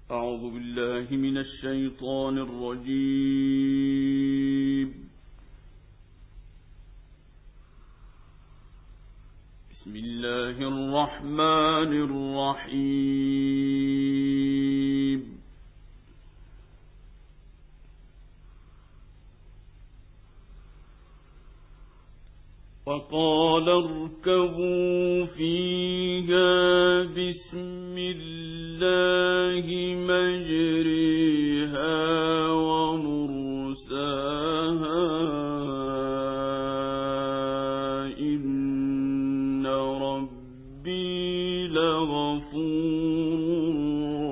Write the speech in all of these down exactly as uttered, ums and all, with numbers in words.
أعوذ بالله من الشيطان الرجيم. بسم الله الرحمن الرحيم. وقال اركبوا فيها بسم الله مجريها ومرساها إن ربي لغفور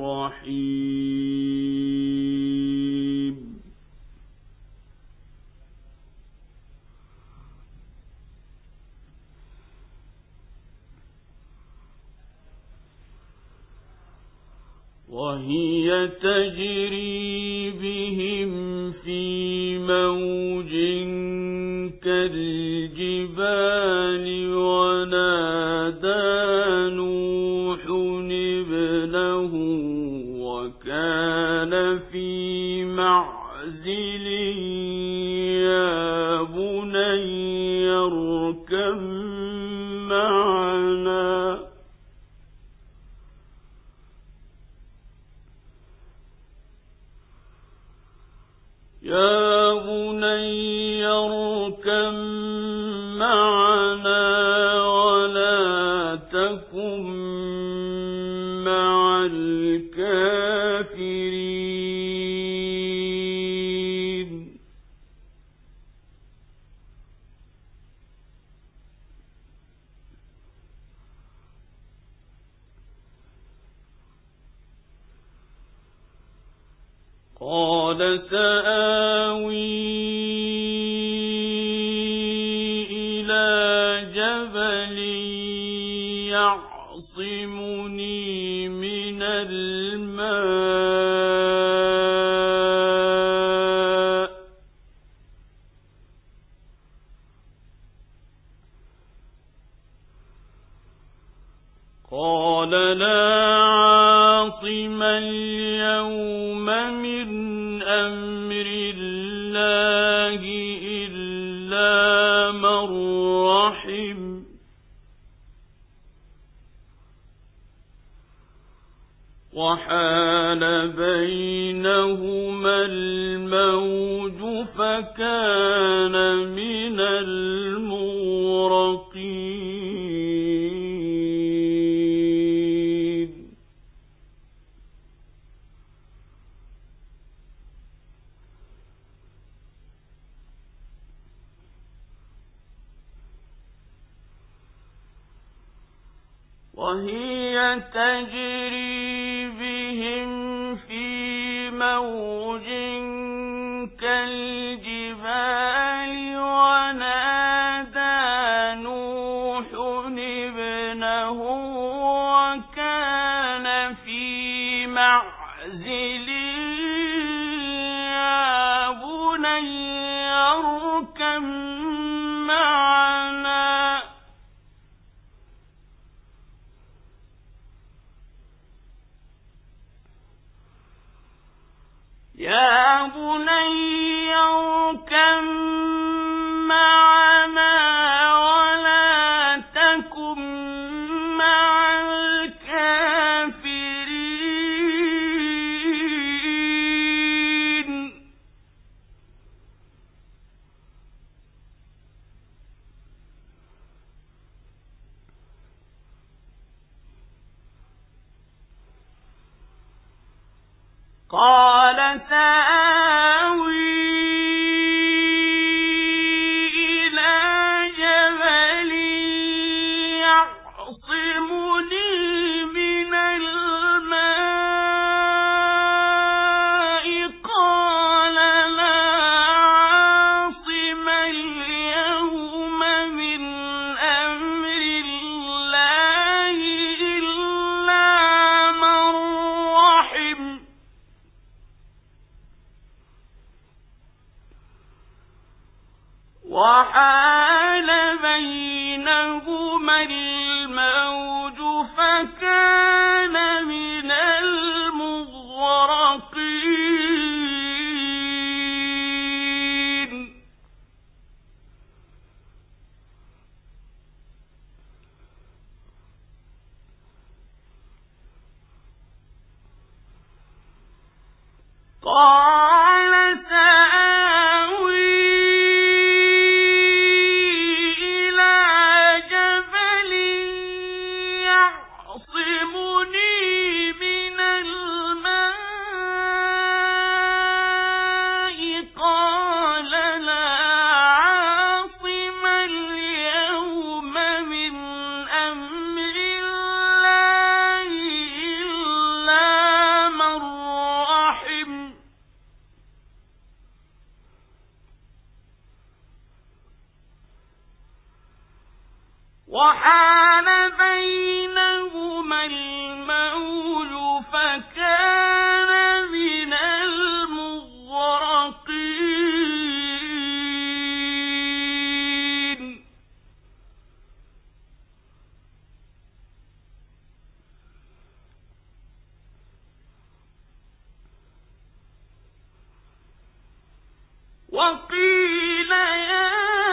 رحيم. وهي تجري بهم في موج كالجبال ونادى نوح ابنه وكان في معزل يا بني اركب معنا يا بني اركب معنا ولا تكن مع الكافرين. قال سآوي إلى جبل يعصمني من الماء قال لا عاصم اليوم من أمر الله إلا من رحم وحال بينهما الموج فكان من المغرقين. وهي تجري بهم في موج كالجبال ونادى نوح ابنه وكان في معزل يا بني اركب معنا يا بني اركب معنا ولا تكن مع الكافرين. قال سآوي إلى جبل يعصمني من الماء قال لا عاصم اليوم من أمر الله إلا من رحم قال سآوي إلى جبل يعصمني من الماء قال لا عاصم اليوم من أمر الله إلا من رحم وحال بينهما الموج فكان من المغرقين وقيل يا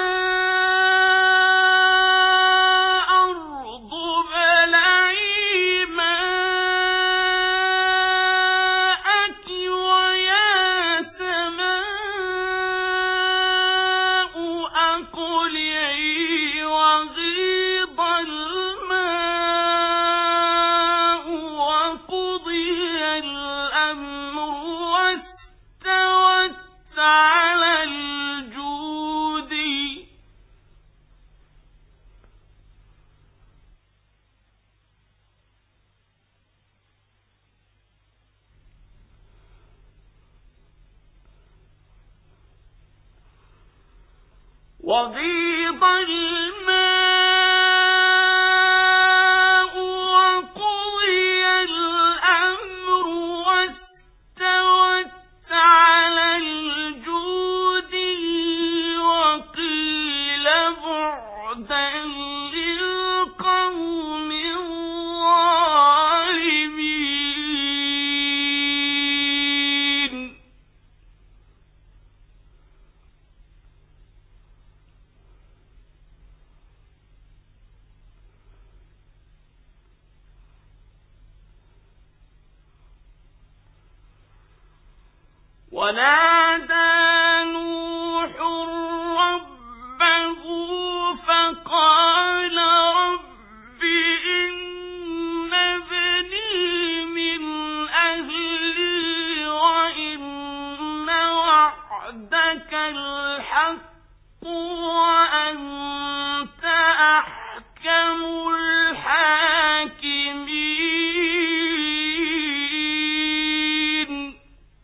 وغيض الماء وقضي الأمر واستوت على الجودي وقيل بعدا للقوم الظالمين ونادى نوح ربه فقال رب إن ابني من أهلي وإن وعدك الحق وأنت أحكم الحاكمين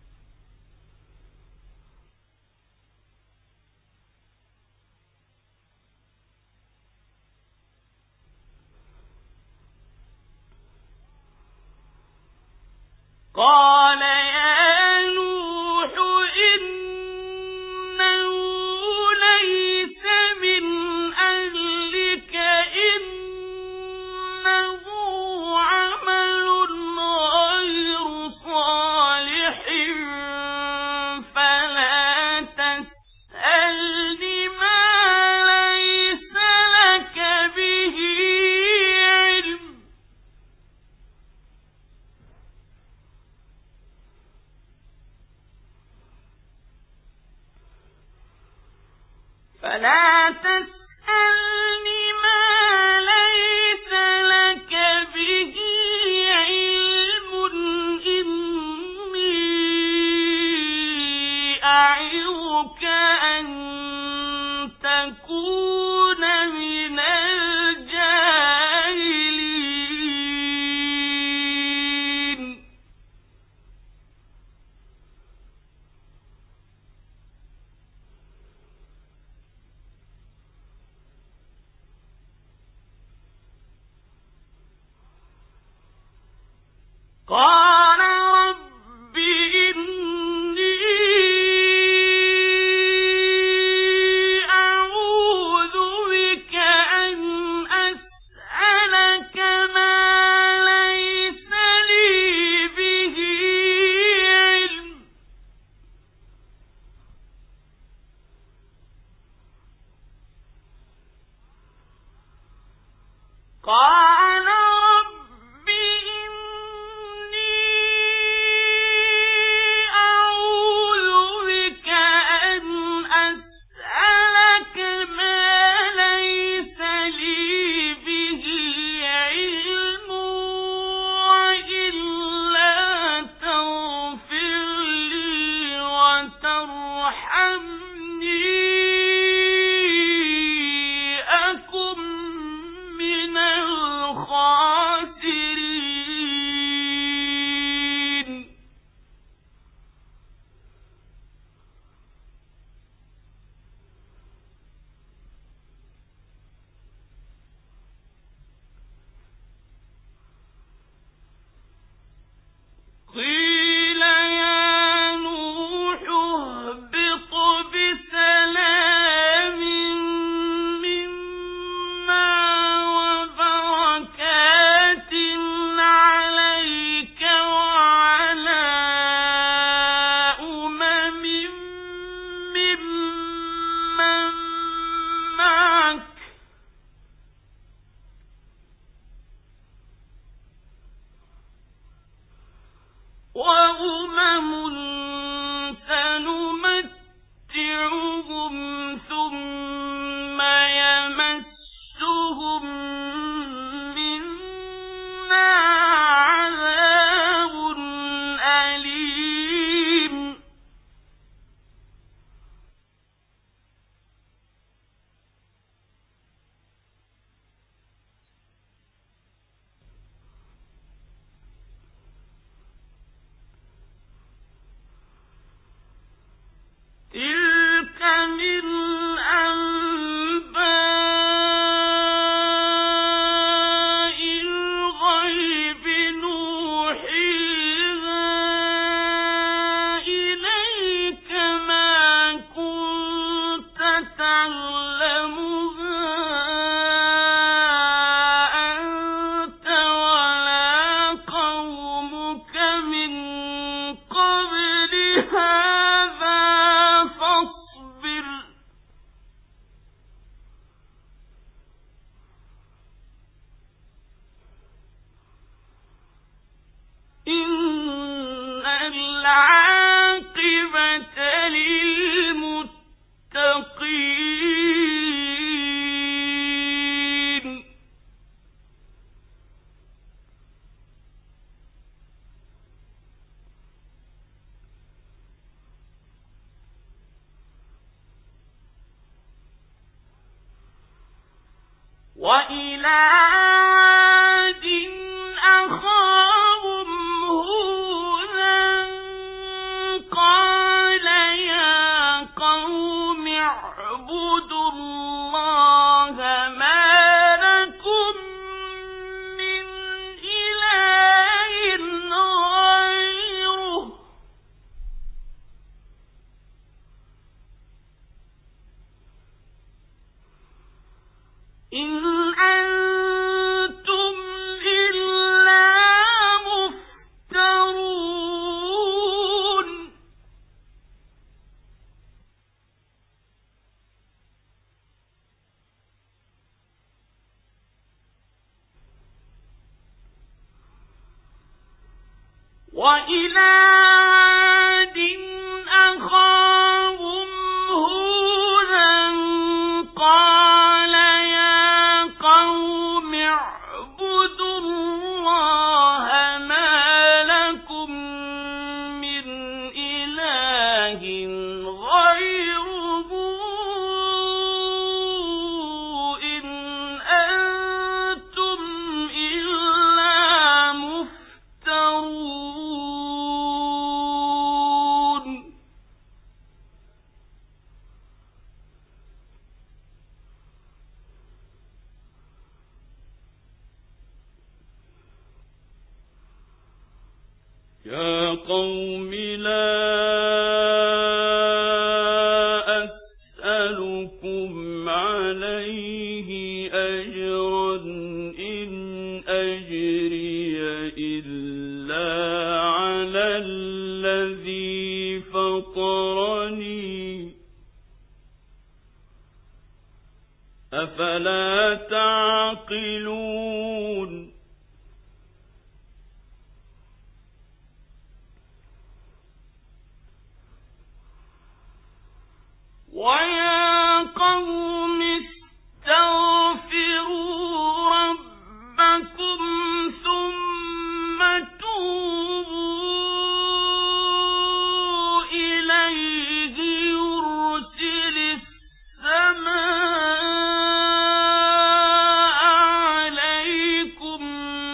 قال يا نوح إنه ليس من أهلك إنه عمل غير صالح فلا تسألني ما ليس لك به علم فلا تسألني ما ليس لك به علم إني أعظك أن تكون من الجاهلين قال رب إني أعوذ بك أن أسألك ما ليس لي به علم قال رب إني وإلى عاد أخاهم هودا قال يا قوم اعبدوا الله ما لكم من إله غيره إن أنتم إلا مفترون وإلى عاد أخاهم هودا قال يا قوم اعبدوا الله ما لكم من إله غيره إن أنتم إلا مفترون يا قوم لا أسألكم عليه أجرا إن أجري إلا على الذي فطرني أفلا تعقلون ويا قوم استغفروا ربكم ثم توبوا إليه يرسل السماء عليكم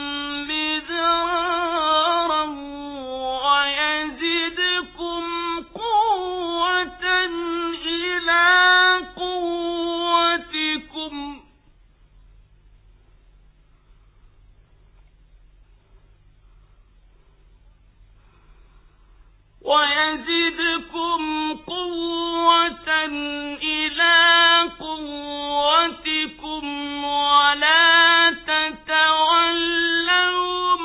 مدرارا ويزدكم قوة إلى قوتكم ويزدكم قوة إلى قوتكم ولا تتولوا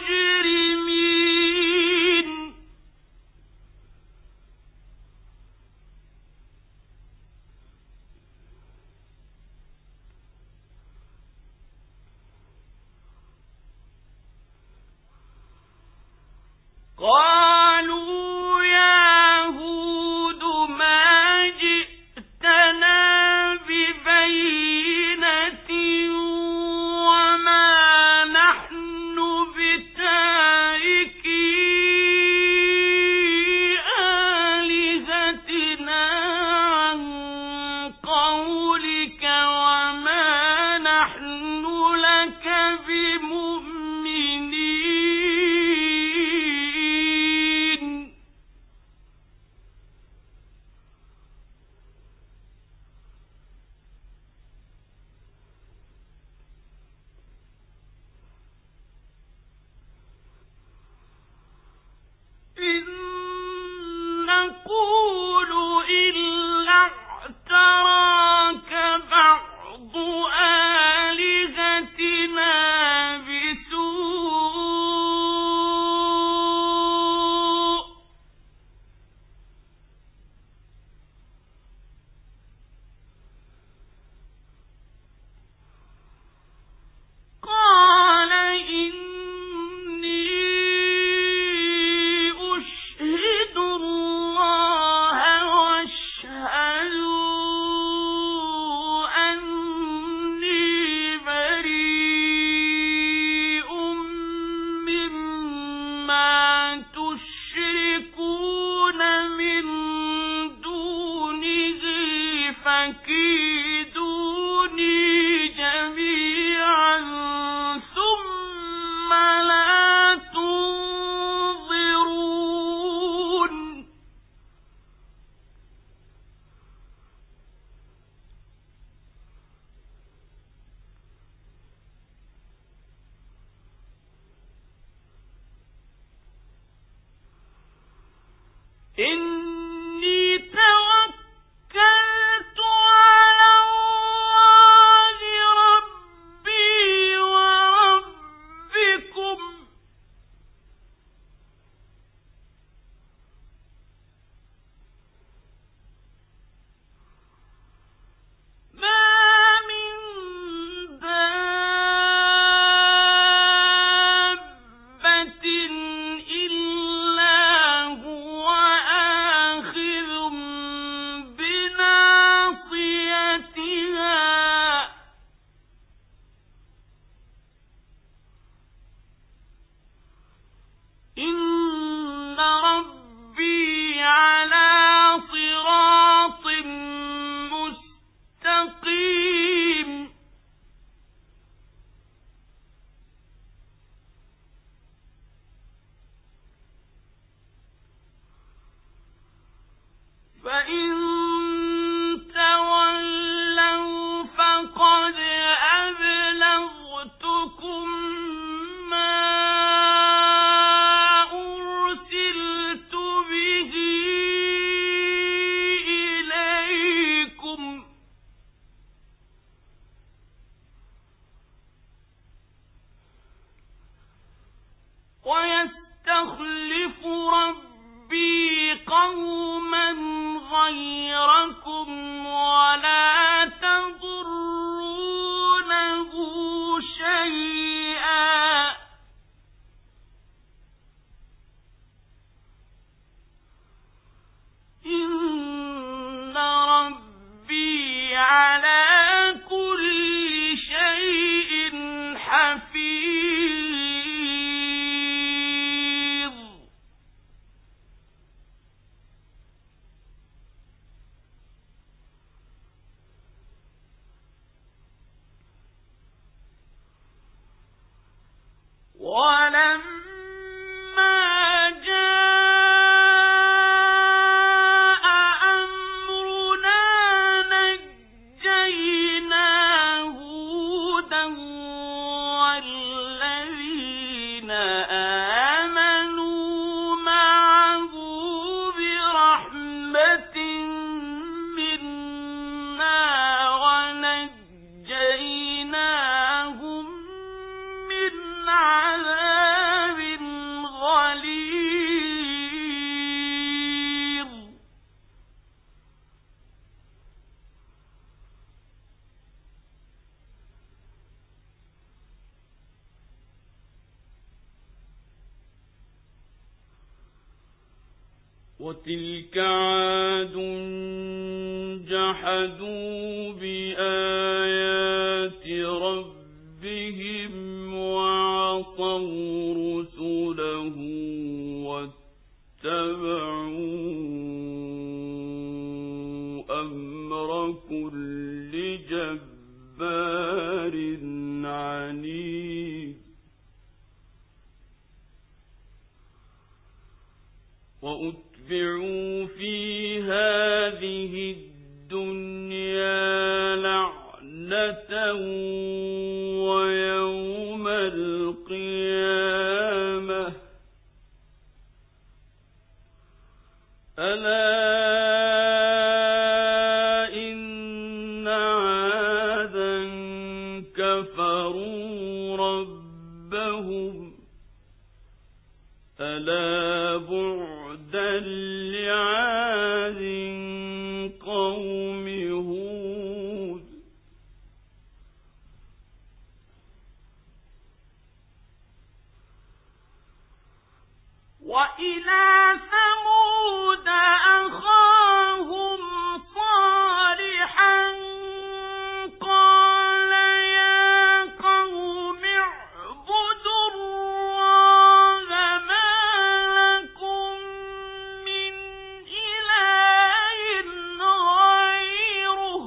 مجرمين قالوا يا هود ما جئتنا ببينة وما نحن بتاركي آلهتنا عن قولك وما نحن لك بمؤمنين إن نقول إلا اعتراك بعض آلهتنا بسوء قال إني أشهد الله واشهدوا أني بريء مما تشركون من دونه فكيدوني جميعا يستخلف ربي قوما غيركم ولا تضرونه شيئا إن ربي على كل شيء حفيظ. ولما جاء أمرنا نجينا هودا والذين آمنوا معه برحمة منا ونجيناهم من عذاب غليظ. وتلك عاد جحدوا بآيات ربهم وعصوا رسله واتبعوا أمر كل جبار عنيد. وأتبعوا في هذه الدنيا لعنة ويوم القيامة ألا إن عادا كفروا ربهم ألا بعدا لعاد قوم هود. وإلى ثمود أخاهم صالحا قال يا قوم اعبدوا الله ما لكم من إله غيره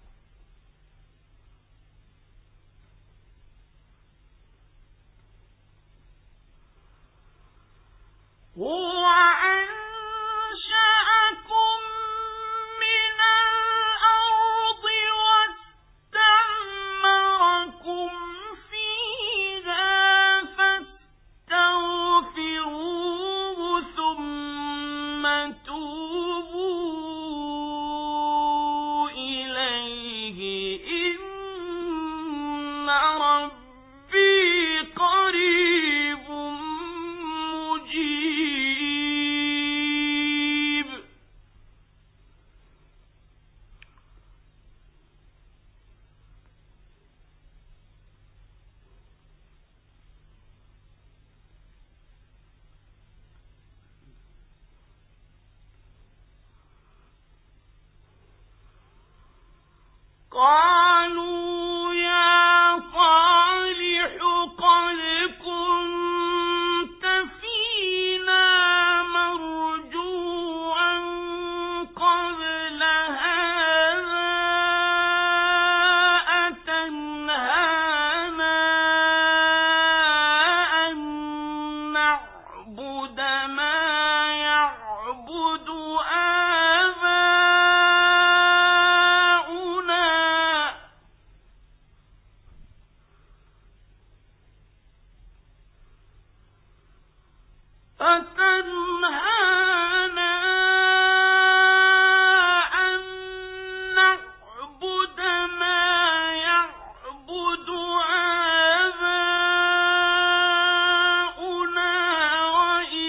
هو أنشأكم من الأرض واستعمركم فيها فاستغفروه ثم توبوا إليه إن ربي قريب مجيب. قالوا يا صالح قد كنت فينا مرجوا قبل هذا أتنهانا أن نعبد ما يعبد آباؤنا أتنهانا أن نعبد ما يعبد آباؤنا وإننا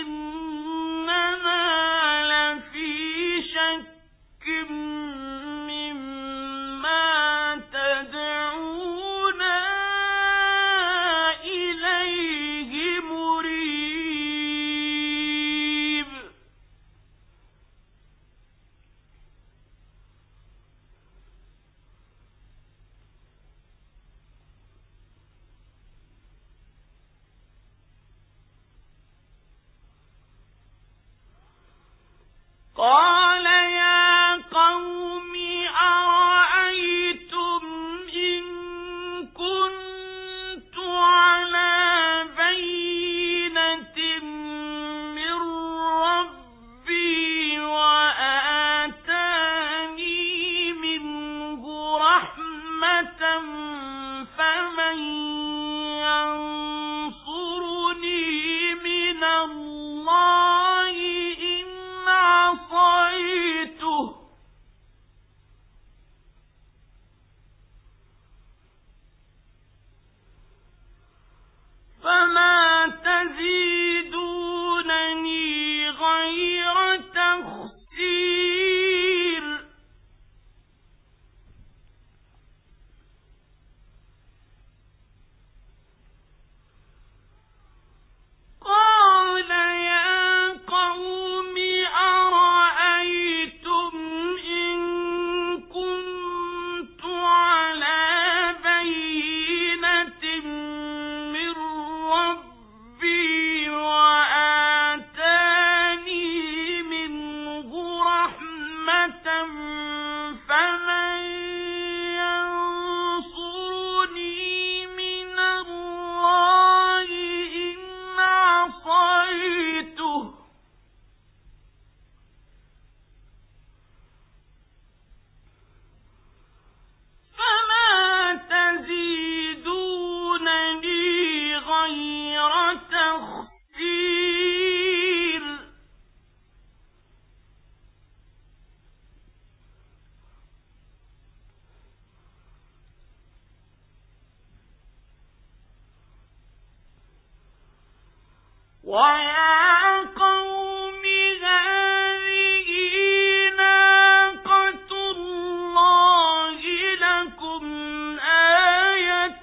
وَيَا قَوْمِ هَٰذِهِ نَاقَةُ اللَّهِ لَكُمْ آيَةً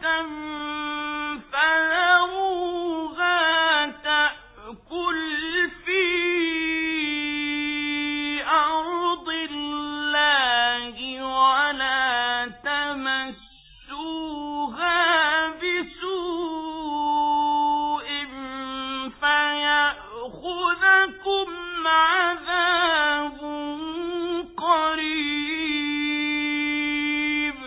فَذَرُوهَا تَأْكُلْ فِي أَرْضِ اللَّهِ وَلَا تَمَسُّوهَا بِسُوءٍ فَيَأْخُذَكُمْ عَذَابٌ قَرِيبٌ.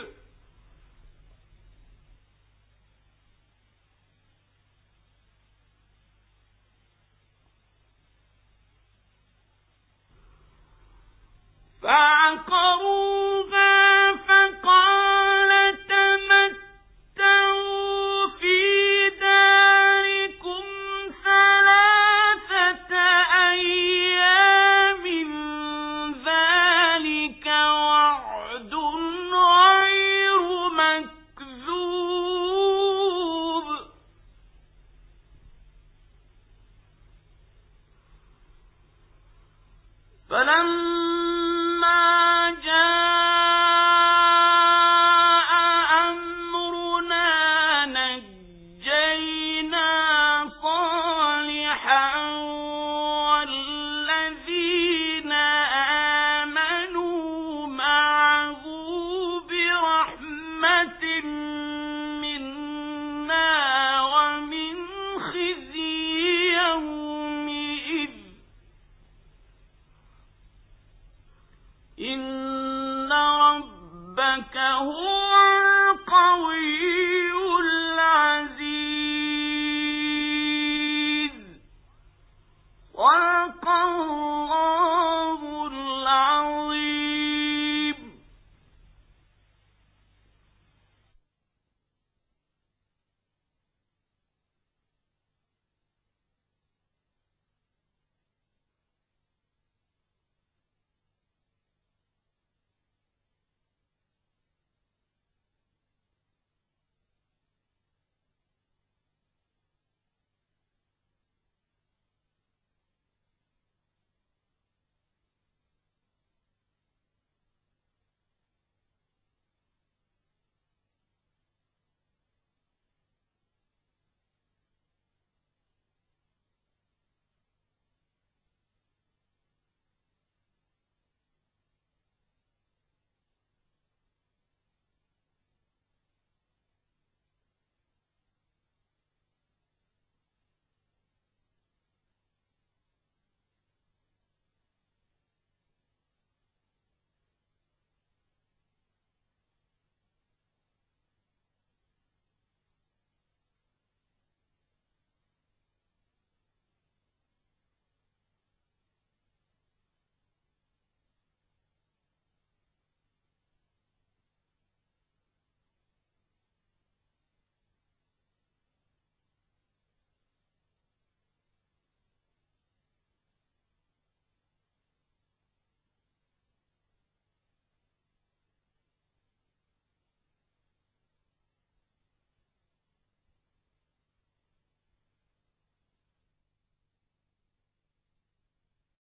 فَعَقَرُوهَا فَقَالَ تَمَتَّعُوا فِي دَارِكُمْ ثَلَاثَةَ أَيَّامٍ ذَٰلِكَ وَعْدٌ غَيْرُ مَكْذُوبٍ. فَلَمَّا